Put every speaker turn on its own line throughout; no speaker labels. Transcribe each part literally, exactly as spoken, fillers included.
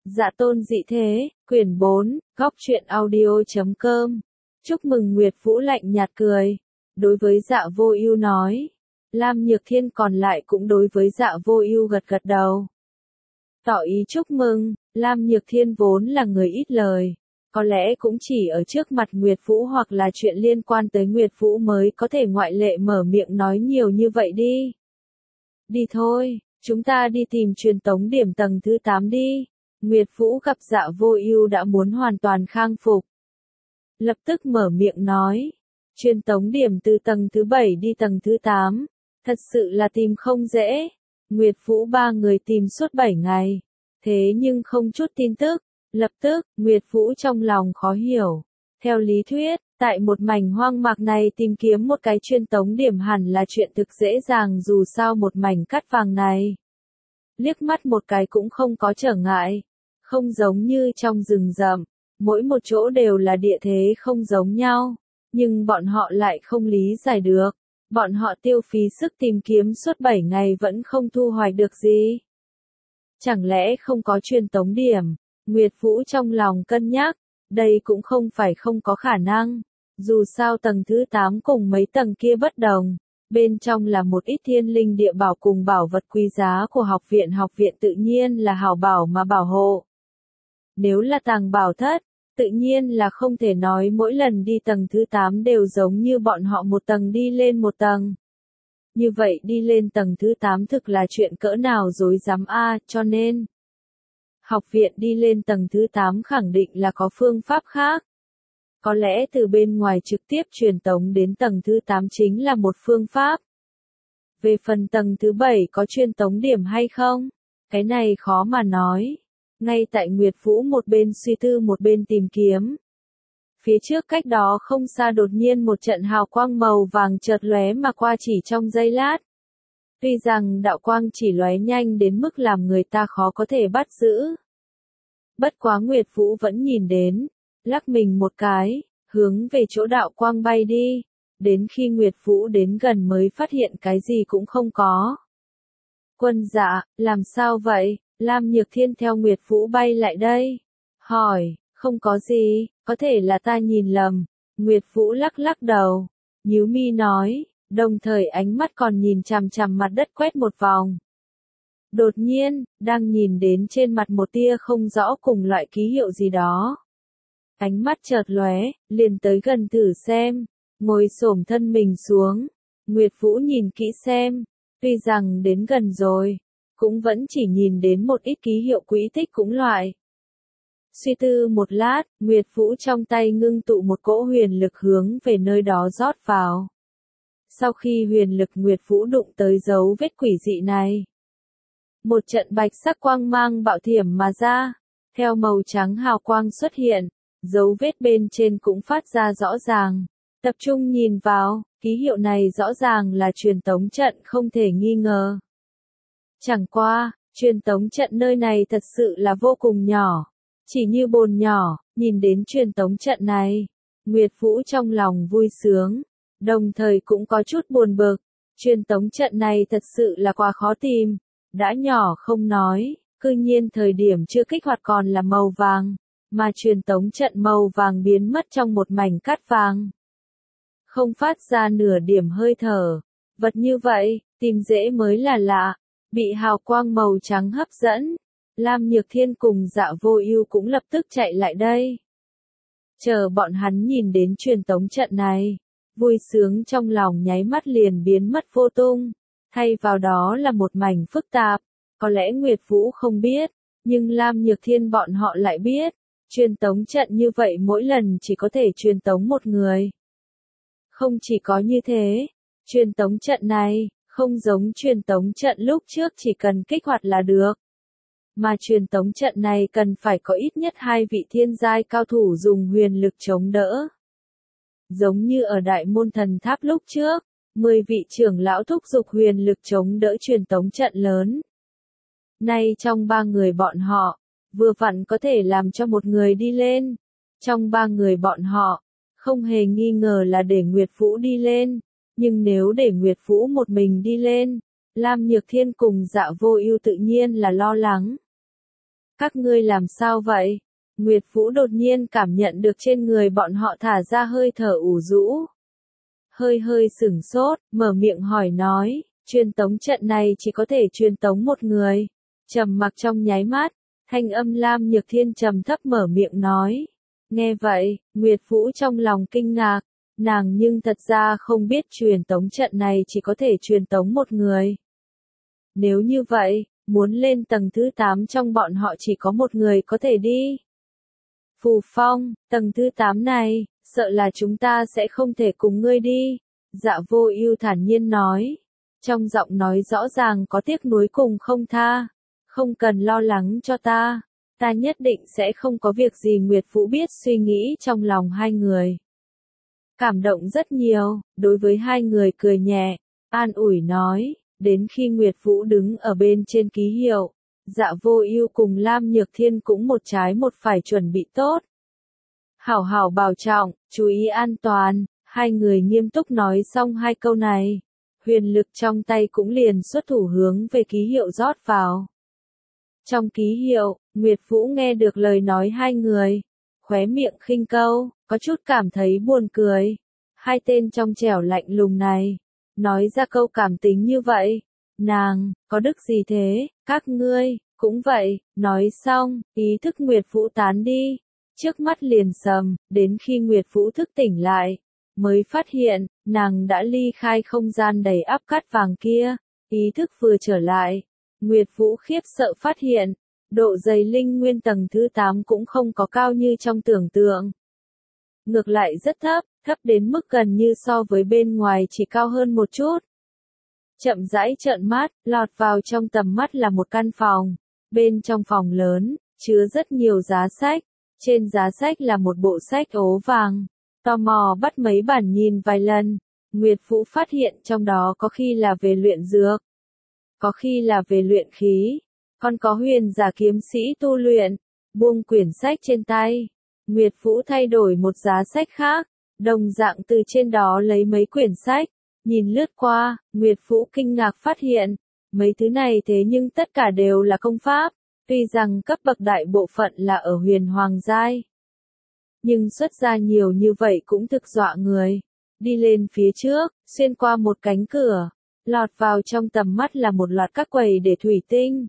Dạ tôn dị thế, quyển bốn, góc truyện audio chấm com. Chúc mừng Nguyệt Vũ lạnh nhạt cười. Đối với Dạ Vô Ưu nói. Lam Nhược Thiên còn lại cũng đối với Dạ Vô Ưu gật gật đầu. Tỏ ý chúc mừng, Lam Nhược Thiên vốn là người ít lời. Có lẽ cũng chỉ ở trước mặt Nguyệt Vũ hoặc là chuyện liên quan tới Nguyệt Vũ mới có thể ngoại lệ mở miệng nói nhiều như vậy đi. Đi thôi, chúng ta đi tìm truyền tống điểm tầng thứ tám đi. Nguyệt Vũ gặp Dạ Vô Ưu đã muốn hoàn toàn khang phục. Lập tức mở miệng nói. Truyền tống điểm từ tầng thứ bảy đi tầng thứ tám. Thật sự là tìm không dễ. Nguyệt Vũ ba người tìm suốt bảy ngày. Thế nhưng không chút tin tức. Lập tức, Nguyệt Vũ trong lòng khó hiểu. Theo lý thuyết, tại một mảnh hoang mạc này tìm kiếm một cái truyền tống điểm hẳn là chuyện thực dễ dàng dù sao một mảnh cát vàng này. Liếc mắt một cái cũng không có trở ngại. Không giống như trong rừng rậm, mỗi một chỗ đều là địa thế không giống nhau. Nhưng bọn họ lại không lý giải được. Bọn họ tiêu phí sức tìm kiếm suốt bảy ngày vẫn không thu hoạch được gì. Chẳng lẽ không có truyền tống điểm? Nguyệt Vũ trong lòng cân nhắc, đây cũng không phải không có khả năng. Dù sao tầng thứ tám cùng mấy tầng kia bất đồng, bên trong là một ít thiên linh địa bảo cùng bảo vật quý giá của học viện. Học viện tự nhiên là hảo bảo mà bảo hộ. Nếu là tàng bảo thất, tự nhiên là không thể nói mỗi lần đi tầng thứ tám đều giống như bọn họ một tầng đi lên một tầng. Như vậy đi lên tầng thứ tám thực là chuyện cỡ nào dối dám a, cho nên học viện đi lên tầng thứ tám khẳng định là có phương pháp khác. Có lẽ từ bên ngoài trực tiếp truyền tống đến tầng thứ tám chính là một phương pháp. Về phần tầng thứ bảy có truyền tống điểm hay không? Cái này khó mà nói. Ngay tại Nguyệt Vũ một bên suy tư một bên tìm kiếm. Phía trước cách đó không xa đột nhiên một trận hào quang màu vàng chợt lóe mà qua chỉ trong giây lát. Tuy rằng đạo quang chỉ lóe nhanh đến mức làm người ta khó có thể bắt giữ. Bất quá Nguyệt Vũ vẫn nhìn đến, lắc mình một cái, hướng về chỗ đạo quang bay đi. Đến khi Nguyệt Vũ đến gần mới phát hiện cái gì cũng không có. Quân Dạ, làm sao vậy? Lam Nhược Thiên theo Nguyệt Vũ bay lại đây. Hỏi, không có gì, có thể là ta nhìn lầm. Nguyệt Vũ lắc lắc đầu. Nhíu mi nói, đồng thời ánh mắt còn nhìn chằm chằm mặt đất quét một vòng. Đột nhiên, đang nhìn đến trên mặt một tia không rõ cùng loại ký hiệu gì đó. Ánh mắt chợt lóe, liền tới gần thử xem. Ngồi xổm thân mình xuống. Nguyệt Vũ nhìn kỹ xem. Tuy rằng đến gần rồi, cũng vẫn chỉ nhìn đến một ít ký hiệu quỹ tích cũng loại. Suy tư một lát, Nguyệt Vũ trong tay ngưng tụ một cỗ huyền lực hướng về nơi đó rót vào. Sau khi huyền lực Nguyệt Vũ đụng tới dấu vết quỷ dị này, một trận bạch sắc quang mang bạo thiểm mà ra, theo màu trắng hào quang xuất hiện, dấu vết bên trên cũng phát ra rõ ràng. Tập trung nhìn vào, ký hiệu này rõ ràng là truyền tống trận không thể nghi ngờ. Chẳng qua, truyền tống trận nơi này thật sự là vô cùng nhỏ. Chỉ như bồn nhỏ, nhìn đến truyền tống trận này. Nguyệt Vũ trong lòng vui sướng. Đồng thời cũng có chút buồn bực. Truyền tống trận này thật sự là quá khó tìm. Đã nhỏ không nói, cư nhiên thời điểm chưa kích hoạt còn là màu vàng. Mà truyền tống trận màu vàng biến mất trong một mảnh cát vàng. Không phát ra nửa điểm hơi thở. Vật như vậy, tìm dễ mới là lạ. Bị hào quang màu trắng hấp dẫn, Lam Nhược Thiên cùng Dạ Vô Ưu cũng lập tức chạy lại đây. Chờ bọn hắn nhìn đến truyền tống trận này, vui sướng trong lòng nháy mắt liền biến mất vô tung, thay vào đó là một mảnh phức tạp. Có lẽ Nguyệt Vũ không biết, nhưng Lam Nhược Thiên bọn họ lại biết, truyền tống trận như vậy mỗi lần chỉ có thể truyền tống một người. Không chỉ có như thế, truyền tống trận này không giống truyền tống trận lúc trước chỉ cần kích hoạt là được. Mà truyền tống trận này cần phải có ít nhất hai vị thiên giai cao thủ dùng huyền lực chống đỡ. Giống như ở Đại Môn Thần Tháp lúc trước, mười vị trưởng lão thúc giục huyền lực chống đỡ truyền tống trận lớn. Nay trong ba người bọn họ, vừa vặn có thể làm cho một người đi lên. Trong ba người bọn họ, không hề nghi ngờ là để Nguyệt Vũ đi lên. Nhưng nếu để Nguyệt Vũ một mình đi lên, Lam Nhược Thiên cùng Dạ Vô Ưu tự nhiên là lo lắng. Các ngươi làm sao vậy? Nguyệt Vũ đột nhiên cảm nhận được trên người bọn họ thả ra hơi thở ủ rũ. Hơi hơi sửng sốt, mở miệng hỏi nói, truyền tống trận này chỉ có thể truyền tống một người. Trầm mặc trong nháy mắt, thanh âm Lam Nhược Thiên trầm thấp mở miệng nói. Nghe vậy, Nguyệt Vũ trong lòng kinh ngạc, nàng nhưng thật ra không biết truyền tống trận này chỉ có thể truyền tống một người. Nếu như vậy, muốn lên tầng thứ tám trong bọn họ chỉ có một người có thể đi. Phù Phong, tầng thứ tám này, sợ là chúng ta sẽ không thể cùng ngươi đi. Dạ Vô Ưu thản nhiên nói, trong giọng nói rõ ràng có tiếc nuối cùng không tha. Không cần lo lắng cho ta, ta nhất định sẽ không có việc gì. Nguyệt Vũ biết suy nghĩ trong lòng hai người. Cảm động rất nhiều, đối với hai người cười nhẹ, an ủi nói, đến khi Nguyệt Vũ đứng ở bên trên ký hiệu, Dạ Vô Ưu cùng Lam Nhược Thiên cũng một trái một phải chuẩn bị tốt. Hảo hảo bảo trọng, chú ý an toàn, hai người nghiêm túc nói xong hai câu này. Huyền lực trong tay cũng liền xuất thủ hướng về ký hiệu rót vào. Trong ký hiệu, Nguyệt Vũ nghe được lời nói hai người, khóe miệng khinh câu, có chút cảm thấy buồn cười. Hai tên trong trẻo lạnh lùng này, nói ra câu cảm tính như vậy, nàng, có đức gì thế, các ngươi, cũng vậy, nói xong, ý thức Nguyệt Vũ tán đi, trước mắt liền sầm, đến khi Nguyệt Vũ thức tỉnh lại, mới phát hiện, nàng đã ly khai không gian đầy áp cát vàng kia, ý thức vừa trở lại, Nguyệt Vũ khiếp sợ phát hiện, độ dày linh nguyên tầng thứ tám cũng không có cao như trong tưởng tượng. Ngược lại rất thấp, thấp đến mức gần như so với bên ngoài chỉ cao hơn một chút. Chậm rãi trợn mắt, lọt vào trong tầm mắt là một căn phòng. Bên trong phòng lớn, chứa rất nhiều giá sách. Trên giá sách là một bộ sách ố vàng. Tò mò bắt mấy bản nhìn vài lần. Nguyệt Vũ phát hiện trong đó có khi là về luyện dược, có khi là về luyện khí, còn có huyền giả kiếm sĩ tu luyện. Buông quyển sách trên tay, Nguyệt Vũ thay đổi một giá sách khác, đồng dạng từ trên đó lấy mấy quyển sách, nhìn lướt qua, Nguyệt Vũ kinh ngạc phát hiện, mấy thứ này thế nhưng tất cả đều là công pháp, tuy rằng cấp bậc đại bộ phận là ở huyền hoàng giai, nhưng xuất ra nhiều như vậy cũng thực dọa người. Đi lên phía trước, xuyên qua một cánh cửa, lọt vào trong tầm mắt là một loạt các quầy để thủy tinh.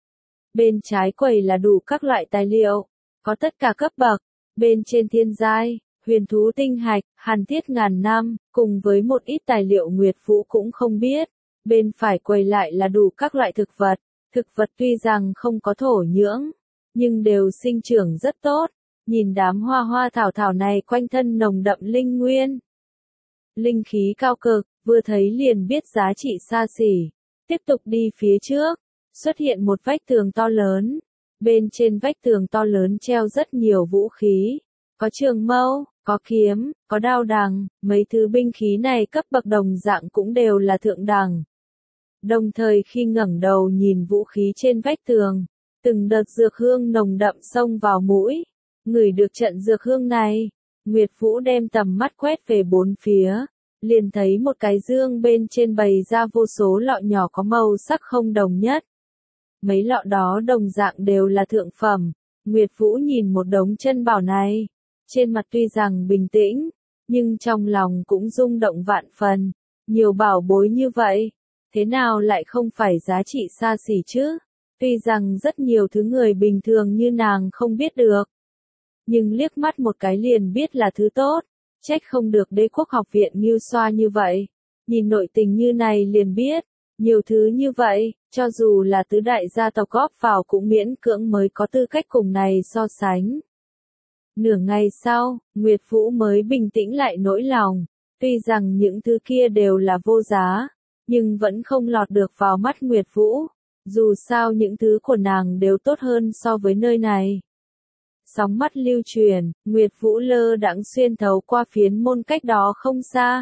Bên trái quầy là đủ các loại tài liệu, có tất cả cấp bậc, bên trên thiên giai, huyền thú tinh hạch, hàn thiết ngàn năm, cùng với một ít tài liệu Nguyệt Vũ cũng không biết. Bên phải quầy lại là đủ các loại thực vật, thực vật tuy rằng không có thổ nhưỡng, nhưng đều sinh trưởng rất tốt, nhìn đám hoa hoa thảo thảo này quanh thân nồng đậm linh nguyên. Linh khí cao cực, vừa thấy liền biết giá trị xa xỉ. Tiếp tục đi phía trước, xuất hiện một vách tường to lớn. Bên trên vách tường to lớn treo rất nhiều vũ khí. Có trường mâu, có kiếm, có đao đằng, mấy thứ binh khí này cấp bậc đồng dạng cũng đều là thượng đẳng. Đồng thời khi ngẩng đầu nhìn vũ khí trên vách tường, từng đợt dược hương nồng đậm xông vào mũi. Ngửi được trận dược hương này, Nguyệt Vũ đem tầm mắt quét về bốn phía, liền thấy một cái dương bên trên bày ra vô số lọ nhỏ có màu sắc không đồng nhất. Mấy lọ đó đồng dạng đều là thượng phẩm. Nguyệt Vũ nhìn một đống chân bảo này, trên mặt tuy rằng bình tĩnh, nhưng trong lòng cũng rung động vạn phần. Nhiều bảo bối như vậy, thế nào lại không phải giá trị xa xỉ chứ? Tuy rằng rất nhiều thứ người bình thường như nàng không biết được, nhưng liếc mắt một cái liền biết là thứ tốt. Trách không được Đế quốc học viện Ngưu Xoa như vậy. Nhìn nội tình như này liền biết, nhiều thứ như vậy, cho dù là tứ đại gia tộc góp vào cũng miễn cưỡng mới có tư cách cùng này so sánh. Nửa ngày sau, Nguyệt Vũ mới bình tĩnh lại nỗi lòng, tuy rằng những thứ kia đều là vô giá, nhưng vẫn không lọt được vào mắt Nguyệt Vũ, dù sao những thứ của nàng đều tốt hơn so với nơi này. Sóng mắt lưu truyền, Nguyệt Vũ lơ đãng xuyên thấu qua phiến môn cách đó không xa.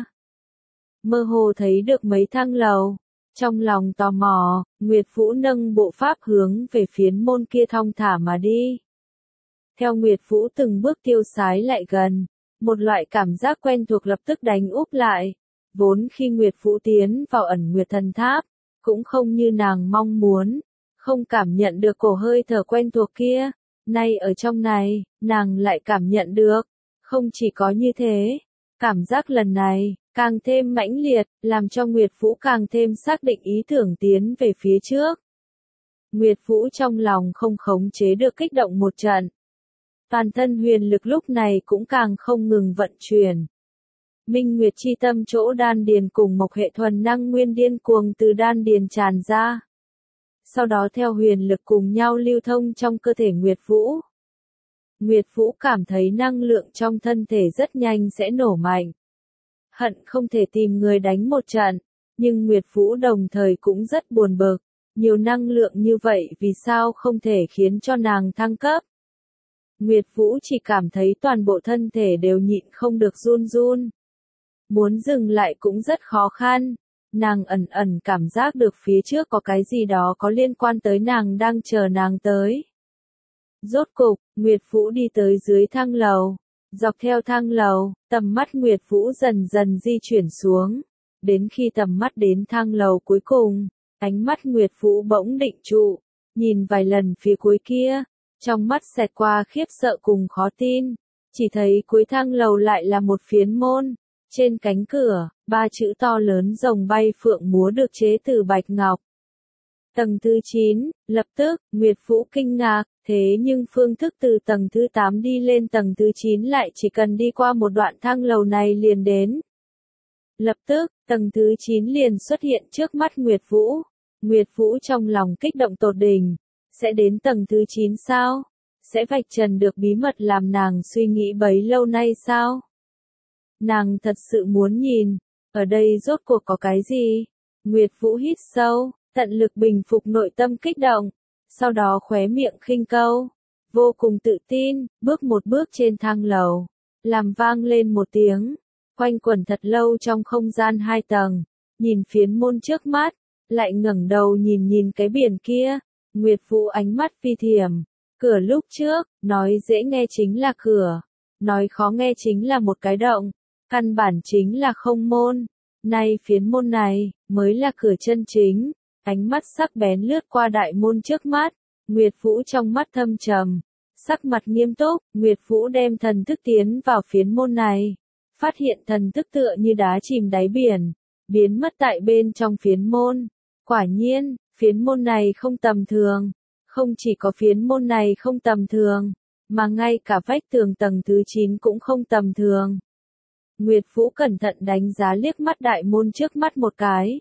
Mơ hồ thấy được mấy thang lầu. Trong lòng tò mò, Nguyệt Vũ nâng bộ pháp hướng về phiến môn kia thong thả mà đi. Theo Nguyệt Vũ từng bước tiêu sái lại gần, một loại cảm giác quen thuộc lập tức đánh úp lại. Vốn khi Nguyệt Vũ tiến vào ẩn Nguyệt Thần Tháp, cũng không như nàng mong muốn, không cảm nhận được cổ hơi thở quen thuộc kia. Nay ở trong này, nàng lại cảm nhận được. Không chỉ có như thế, cảm giác lần này, càng thêm mãnh liệt, làm cho Nguyệt Vũ càng thêm xác định ý tưởng tiến về phía trước. Nguyệt Vũ trong lòng không khống chế được kích động một trận. Toàn thân huyền lực lúc này cũng càng không ngừng vận chuyển. Minh Nguyệt chi tâm chỗ đan điền cùng mộc hệ thuần năng nguyên điên cuồng từ đan điền tràn ra. Sau đó theo huyền lực cùng nhau lưu thông trong cơ thể Nguyệt Vũ. Nguyệt Vũ cảm thấy năng lượng trong thân thể rất nhanh sẽ nổ mạnh. Hận không thể tìm người đánh một trận, nhưng Nguyệt Vũ đồng thời cũng rất buồn bực. Nhiều năng lượng như vậy vì sao không thể khiến cho nàng thăng cấp? Nguyệt Vũ chỉ cảm thấy toàn bộ thân thể đều nhịn không được run run. Muốn dừng lại cũng rất khó khăn. Nàng ẩn ẩn cảm giác được phía trước có cái gì đó có liên quan tới nàng đang chờ nàng tới. Rốt cục, Nguyệt Vũ đi tới dưới thang lầu. Dọc theo thang lầu, tầm mắt Nguyệt Vũ dần dần di chuyển xuống. Đến khi tầm mắt đến thang lầu cuối cùng, ánh mắt Nguyệt Vũ bỗng định trụ. Nhìn vài lần phía cuối kia, trong mắt xẹt qua khiếp sợ cùng khó tin. Chỉ thấy cuối thang lầu lại là một phiến môn. Trên cánh cửa, ba chữ to lớn rồng bay phượng múa được chế từ bạch ngọc. Tầng thứ chín, lập tức, Nguyệt Vũ kinh ngạc, thế nhưng phương thức từ tầng thứ tám đi lên tầng thứ chín lại chỉ cần đi qua một đoạn thang lầu này liền đến. Lập tức, tầng thứ chín liền xuất hiện trước mắt Nguyệt Vũ. Nguyệt Vũ trong lòng kích động tột đỉnh. Sẽ đến tầng thứ chín sao? Sẽ vạch trần được bí mật làm nàng suy nghĩ bấy lâu nay sao? Nàng thật sự muốn nhìn, ở đây rốt cuộc có cái gì? Nguyệt Vũ hít sâu, tận lực bình phục nội tâm kích động, sau đó khóe miệng khinh câu, vô cùng tự tin, bước một bước trên thang lầu, làm vang lên một tiếng, quanh quẩn thật lâu trong không gian hai tầng, nhìn phiến môn trước mắt, lại ngẩng đầu nhìn nhìn cái biển kia, Nguyệt Vũ ánh mắt phi thiểm, cửa lúc trước, nói dễ nghe chính là cửa, nói khó nghe chính là một cái động. Căn bản chính là không môn, nay phiến môn này, mới là cửa chân chính, ánh mắt sắc bén lướt qua đại môn trước mắt, Nguyệt Vũ trong mắt thâm trầm, sắc mặt nghiêm túc, Nguyệt Vũ đem thần thức tiến vào phiến môn này, phát hiện thần thức tựa như đá chìm đáy biển, biến mất tại bên trong phiến môn, quả nhiên, phiến môn này không tầm thường, không chỉ có phiến môn này không tầm thường, mà ngay cả vách tường tầng thứ chín cũng không tầm thường. Nguyệt Vũ cẩn thận đánh giá liếc mắt đại môn trước mắt một cái.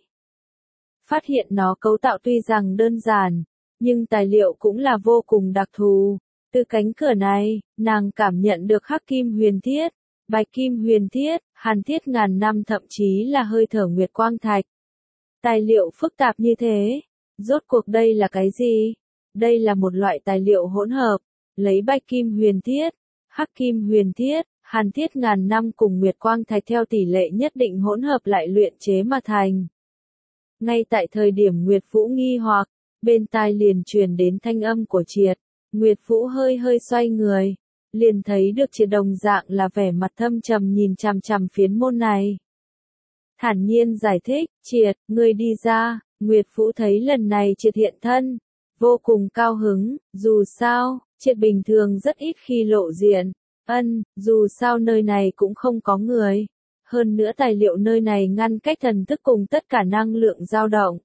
Phát hiện nó cấu tạo tuy rằng đơn giản, nhưng tài liệu cũng là vô cùng đặc thù. Từ cánh cửa này, nàng cảm nhận được hắc kim huyền thiết, bạch kim huyền thiết, hàn thiết ngàn năm thậm chí là hơi thở nguyệt quang thạch. Tài liệu phức tạp như thế, rốt cuộc đây là cái gì? Đây là một loại tài liệu hỗn hợp, lấy bạch kim huyền thiết, hắc kim huyền thiết, hàn thiết ngàn năm cùng nguyệt quang thạch theo tỷ lệ nhất định hỗn hợp lại luyện chế mà thành. Ngay tại thời điểm Nguyệt Vũ nghi hoặc, bên tai liền truyền đến thanh âm của Triệt, Nguyệt Vũ hơi hơi xoay người, liền thấy được Triệt đồng dạng là vẻ mặt thâm trầm nhìn chằm chằm phiến môn này. Thản nhiên giải thích, Triệt, ngươi đi ra, Nguyệt Vũ thấy lần này Triệt hiện thân, vô cùng cao hứng, dù sao, Triệt bình thường rất ít khi lộ diện. Ân, dù sao nơi này cũng không có người. Hơn nữa tài liệu nơi này ngăn cách thần thức cùng tất cả năng lượng dao động.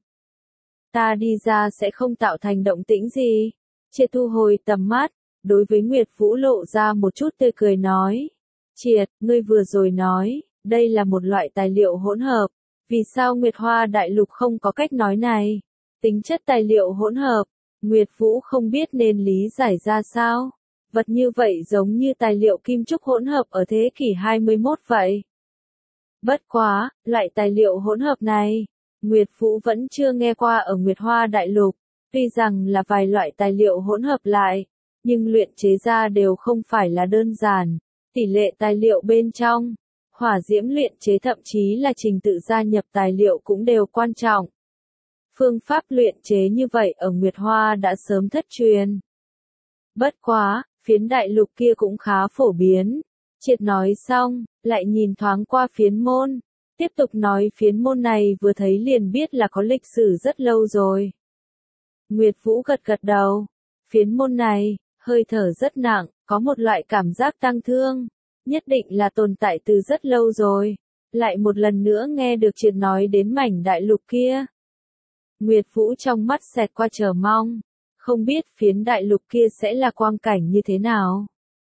Ta đi ra sẽ không tạo thành động tĩnh gì. Triệt thu hồi tầm mắt, đối với Nguyệt Vũ lộ ra một chút tươi cười nói. Triệt, ngươi vừa rồi nói, đây là một loại tài liệu hỗn hợp. Vì sao Nguyệt Hoa Đại Lục không có cách nói này? Tính chất tài liệu hỗn hợp, Nguyệt Vũ không biết nên lý giải ra sao. Vật như vậy giống như tài liệu kim trúc hỗn hợp ở thế kỷ hai mươi mốt vậy. Bất quá, loại tài liệu hỗn hợp này, Nguyệt Vũ vẫn chưa nghe qua ở Nguyệt Hoa Đại Lục, tuy rằng là vài loại tài liệu hỗn hợp lại, nhưng luyện chế ra đều không phải là đơn giản, tỷ lệ tài liệu bên trong, hỏa diễm luyện chế thậm chí là trình tự gia nhập tài liệu cũng đều quan trọng. Phương pháp luyện chế như vậy ở Nguyệt Hoa đã sớm thất truyền. Bất quá, phiến đại lục kia cũng khá phổ biến. Triệt nói xong, lại nhìn thoáng qua phiến môn. Tiếp tục nói phiến môn này vừa thấy liền biết là có lịch sử rất lâu rồi. Nguyệt Vũ gật gật đầu. Phiến môn này, hơi thở rất nặng, có một loại cảm giác tang thương. Nhất định là tồn tại từ rất lâu rồi. Lại một lần nữa nghe được Triệt nói đến mảnh đại lục kia. Nguyệt Vũ trong mắt xẹt qua chờ mong. Không biết phiến đại lục kia sẽ là quang cảnh như thế nào.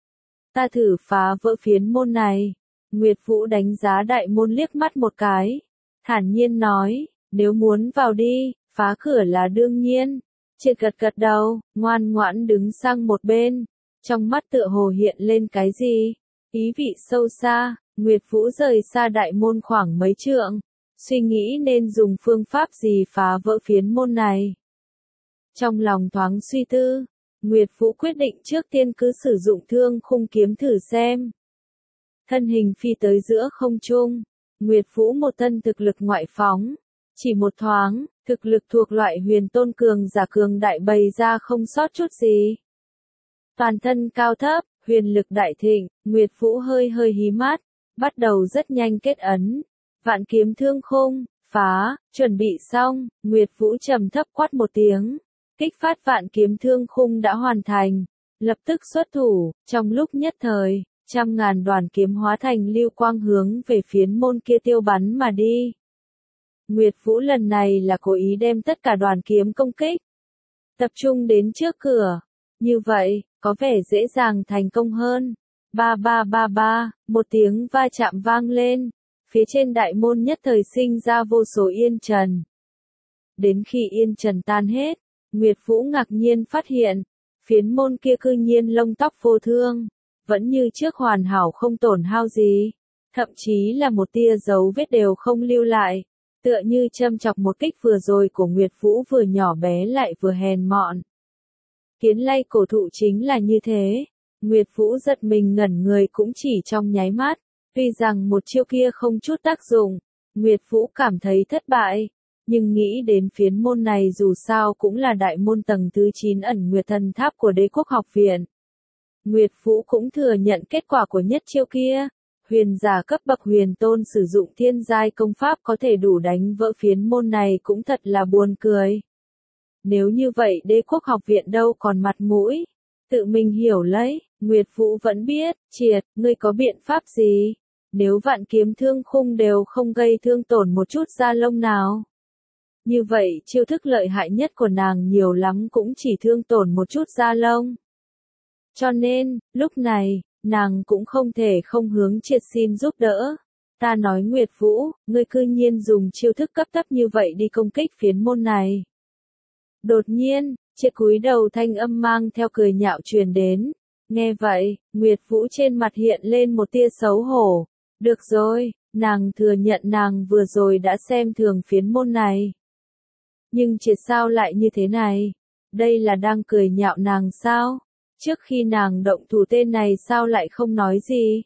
Ta thử phá vỡ phiến môn này. Nguyệt Vũ đánh giá đại môn liếc mắt một cái. Thản nhiên nói, nếu muốn vào đi, phá cửa là đương nhiên. Triệt gật gật đầu, ngoan ngoãn đứng sang một bên. Trong mắt tựa hồ hiện lên cái gì? Ý vị sâu xa, Nguyệt Vũ rời xa đại môn khoảng mấy trượng. Suy nghĩ nên dùng phương pháp gì phá vỡ phiến môn này. Trong lòng thoáng suy tư, Nguyệt Vũ quyết định trước tiên cứ sử dụng thương khung kiếm thử xem. Thân hình phi tới giữa không trung, Nguyệt Vũ một thân thực lực ngoại phóng. Chỉ một thoáng, thực lực thuộc loại huyền tôn cường giả cường đại bày ra không sót chút gì. Toàn thân cao thấp, huyền lực đại thịnh, Nguyệt Vũ hơi hơi hí mắt, bắt đầu rất nhanh kết ấn. Vạn kiếm thương khung, phá, chuẩn bị xong, Nguyệt Vũ trầm thấp quát một tiếng. Kích phát vạn kiếm thương khung đã hoàn thành, lập tức xuất thủ, trong lúc nhất thời, trăm ngàn đoàn kiếm hóa thành lưu quang hướng về phiến môn kia tiêu bắn mà đi. Nguyệt Vũ lần này là cố ý đem tất cả đoàn kiếm công kích, tập trung đến trước cửa, như vậy, có vẻ dễ dàng thành công hơn. Ba ba ba ba, một tiếng va chạm vang lên, phía trên đại môn nhất thời sinh ra vô số yên trần. Đến khi yên trần tan hết, Nguyệt Vũ ngạc nhiên phát hiện, phiến môn kia cư nhiên lông tóc vô thương, vẫn như trước hoàn hảo không tổn hao gì, thậm chí là một tia dấu vết đều không lưu lại, tựa như châm chọc một kích vừa rồi của Nguyệt Vũ vừa nhỏ bé lại vừa hèn mọn. Kiến lay cổ thụ chính là như thế, Nguyệt Vũ giật mình ngẩn người cũng chỉ trong nháy mắt, tuy rằng một chiêu kia không chút tác dụng, Nguyệt Vũ cảm thấy thất bại. Nhưng nghĩ đến phiến môn này dù sao cũng là đại môn tầng thứ chín ẩn Nguyệt Thần Tháp của Đế Quốc Học Viện. Nguyệt Vũ cũng thừa nhận kết quả của nhất chiêu kia. Huyền giả cấp bậc huyền tôn sử dụng thiên giai công pháp có thể đủ đánh vỡ phiến môn này cũng thật là buồn cười. Nếu như vậy Đế Quốc Học Viện đâu còn mặt mũi. Tự mình hiểu lấy, Nguyệt Vũ vẫn biết, Triệt, ngươi có biện pháp gì? Nếu vạn kiếm thương khung đều không gây thương tổn một chút da lông nào. Như vậy chiêu thức lợi hại nhất của nàng nhiều lắm cũng chỉ thương tổn một chút da lông. Cho nên, lúc này, nàng cũng không thể không hướng Triệt xin giúp đỡ. Ta nói Nguyệt Vũ, ngươi cư nhiên dùng chiêu thức cấp thấp như vậy đi công kích phiến môn này. Đột nhiên, Triệt cúi đầu thanh âm mang theo cười nhạo truyền đến. Nghe vậy, Nguyệt Vũ trên mặt hiện lên một tia xấu hổ. Được rồi, nàng thừa nhận nàng vừa rồi đã xem thường phiến môn này. Nhưng Triệt sao lại như thế này? Đây là đang cười nhạo nàng sao? Trước khi nàng động thủ tên này sao lại không nói gì?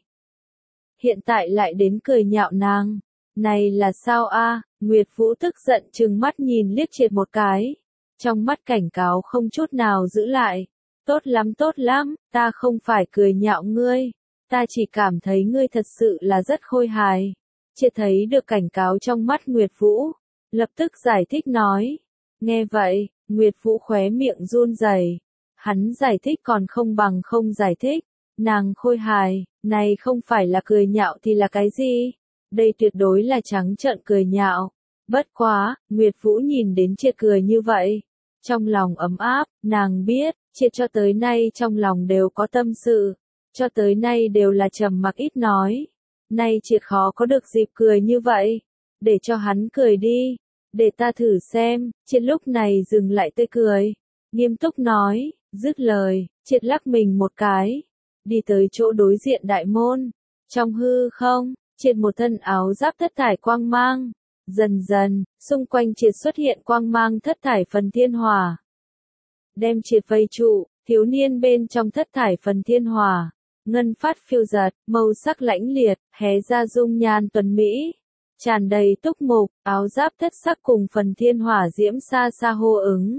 Hiện tại lại đến cười nhạo nàng. Này là sao a? Nguyệt Vũ tức giận trừng mắt nhìn liếc Triệt một cái. Trong mắt cảnh cáo không chút nào giữ lại. Tốt lắm tốt lắm, ta không phải cười nhạo ngươi. Ta chỉ cảm thấy ngươi thật sự là rất khôi hài. Triệt thấy được cảnh cáo trong mắt Nguyệt Vũ. Lập tức giải thích nói. Nghe vậy, Nguyệt Vũ khóe miệng run rẩy. Hắn giải thích còn không bằng không giải thích. Nàng khôi hài, này không phải là cười nhạo thì là cái gì? Đây tuyệt đối là trắng trợn cười nhạo. Bất quá, Nguyệt Vũ nhìn đến Triệt cười như vậy. Trong lòng ấm áp, nàng biết, Triệt cho tới nay trong lòng đều có tâm sự. Cho tới nay đều là trầm mặc ít nói. Nay Triệt khó có được dịp cười như vậy. Để cho hắn cười đi. Để ta thử xem. Triệt lúc này dừng lại tươi cười. Nghiêm túc nói, dứt lời, Triệt lắc mình một cái. Đi tới chỗ đối diện đại môn. Trong hư không, Triệt một thân áo giáp thất thải quang mang. Dần dần, xung quanh Triệt xuất hiện quang mang thất thải phần thiên hỏa. Đem Triệt vây trụ, thiếu niên bên trong thất thải phần thiên hỏa. Ngân phát phiêu giật, màu sắc lãnh liệt, hé ra dung nhan tuấn mỹ. Tràn đầy túc mục, áo giáp thất sắc cùng phần thiên hỏa diễm xa xa hô ứng.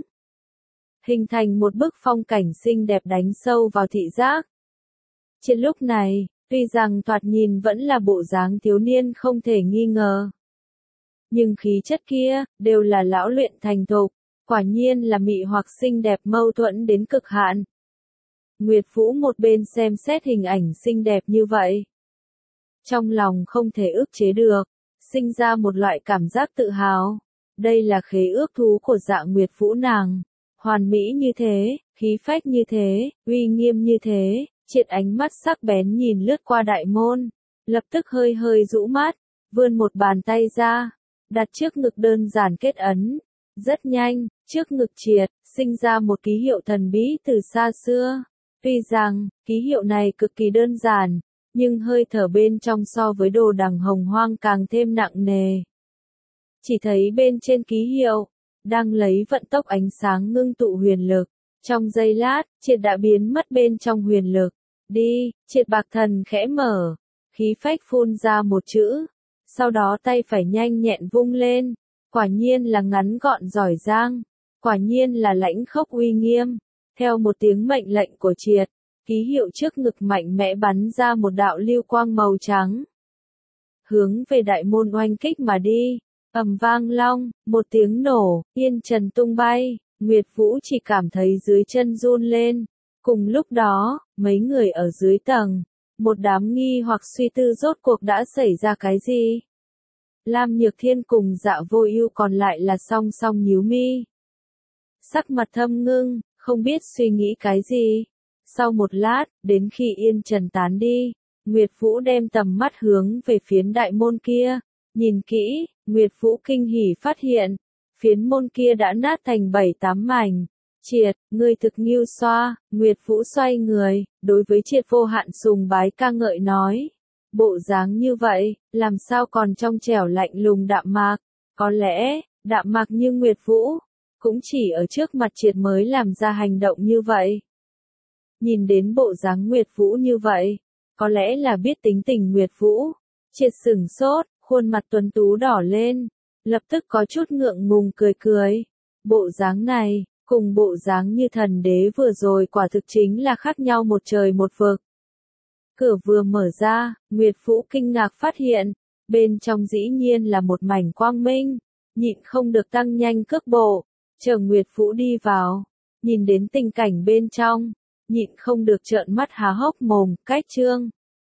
Hình thành một bức phong cảnh xinh đẹp đánh sâu vào thị giác. Trên lúc này, tuy rằng thoạt nhìn vẫn là bộ dáng thiếu niên không thể nghi ngờ. Nhưng khí chất kia, đều là lão luyện thành thục. Quả nhiên là mị hoặc xinh đẹp mâu thuẫn đến cực hạn. Nguyệt Vũ một bên xem xét hình ảnh xinh đẹp như vậy. Trong lòng không thể ức chế được, sinh ra một loại cảm giác tự hào. Đây là khế ước thú của Dạ Nguyệt Vũ nàng. Hoàn mỹ như thế, khí phách như thế, uy nghiêm như thế, triệt ánh mắt sắc bén nhìn lướt qua đại môn. Lập tức hơi hơi rũ mắt, vươn một bàn tay ra, đặt trước ngực đơn giản kết ấn. Rất nhanh, trước ngực triệt, sinh ra một ký hiệu thần bí từ xa xưa. Tuy rằng, ký hiệu này cực kỳ đơn giản, nhưng hơi thở bên trong so với đồ đằng hồng hoang càng thêm nặng nề. Chỉ thấy bên trên ký hiệu, đang lấy vận tốc ánh sáng ngưng tụ huyền lực. Trong giây lát, triệt đã biến mất bên trong huyền lực. Đi, triệt bạc thần khẽ mở, khí phách phun ra một chữ. Sau đó tay phải nhanh nhẹn vung lên. Quả nhiên là ngắn gọn giỏi giang. Quả nhiên là lãnh khốc uy nghiêm. Theo một tiếng mệnh lệnh của triệt, ký hiệu trước ngực mạnh mẽ bắn ra một đạo lưu quang màu trắng. Hướng về đại môn oanh kích mà đi. Ầm vang long, một tiếng nổ, yên trần tung bay, Nguyệt Vũ chỉ cảm thấy dưới chân run lên. Cùng lúc đó, mấy người ở dưới tầng, một đám nghi hoặc suy tư rốt cuộc đã xảy ra cái gì. Lam Nhược Thiên cùng Dạ Vô Ưu còn lại là song song nhíu mi. Sắc mặt thâm ngưng, không biết suy nghĩ cái gì. Sau một lát, đến khi yên trần tán đi, Nguyệt Vũ đem tầm mắt hướng về phiến đại môn kia. Nhìn kỹ, Nguyệt Vũ kinh hỉ phát hiện, phiến môn kia đã nát thành bảy tám mảnh. Triệt, ngươi thực nghiêu xoa, Nguyệt Vũ xoay người, đối với Triệt vô hạn sùng bái ca ngợi nói. Bộ dáng như vậy, làm sao còn trong trẻo lạnh lùng đạm mạc, có lẽ, đạm mạc như Nguyệt Vũ, cũng chỉ ở trước mặt Triệt mới làm ra hành động như vậy. Nhìn đến bộ dáng Nguyệt Vũ như vậy, có lẽ là biết tính tình Nguyệt Vũ, Triệt sửng sốt, khuôn mặt tuấn tú đỏ lên, lập tức có chút ngượng ngùng cười cười. Bộ dáng này, cùng bộ dáng như thần đế vừa rồi quả thực chính là khác nhau một trời một vực. Cửa vừa mở ra, Nguyệt Vũ kinh ngạc phát hiện, bên trong dĩ nhiên là một mảnh quang minh, nhịn không được tăng nhanh cước bộ, chờ Nguyệt Vũ đi vào, nhìn đến tình cảnh bên trong, nhịn không được trợn mắt há hốc mồm, cách trương.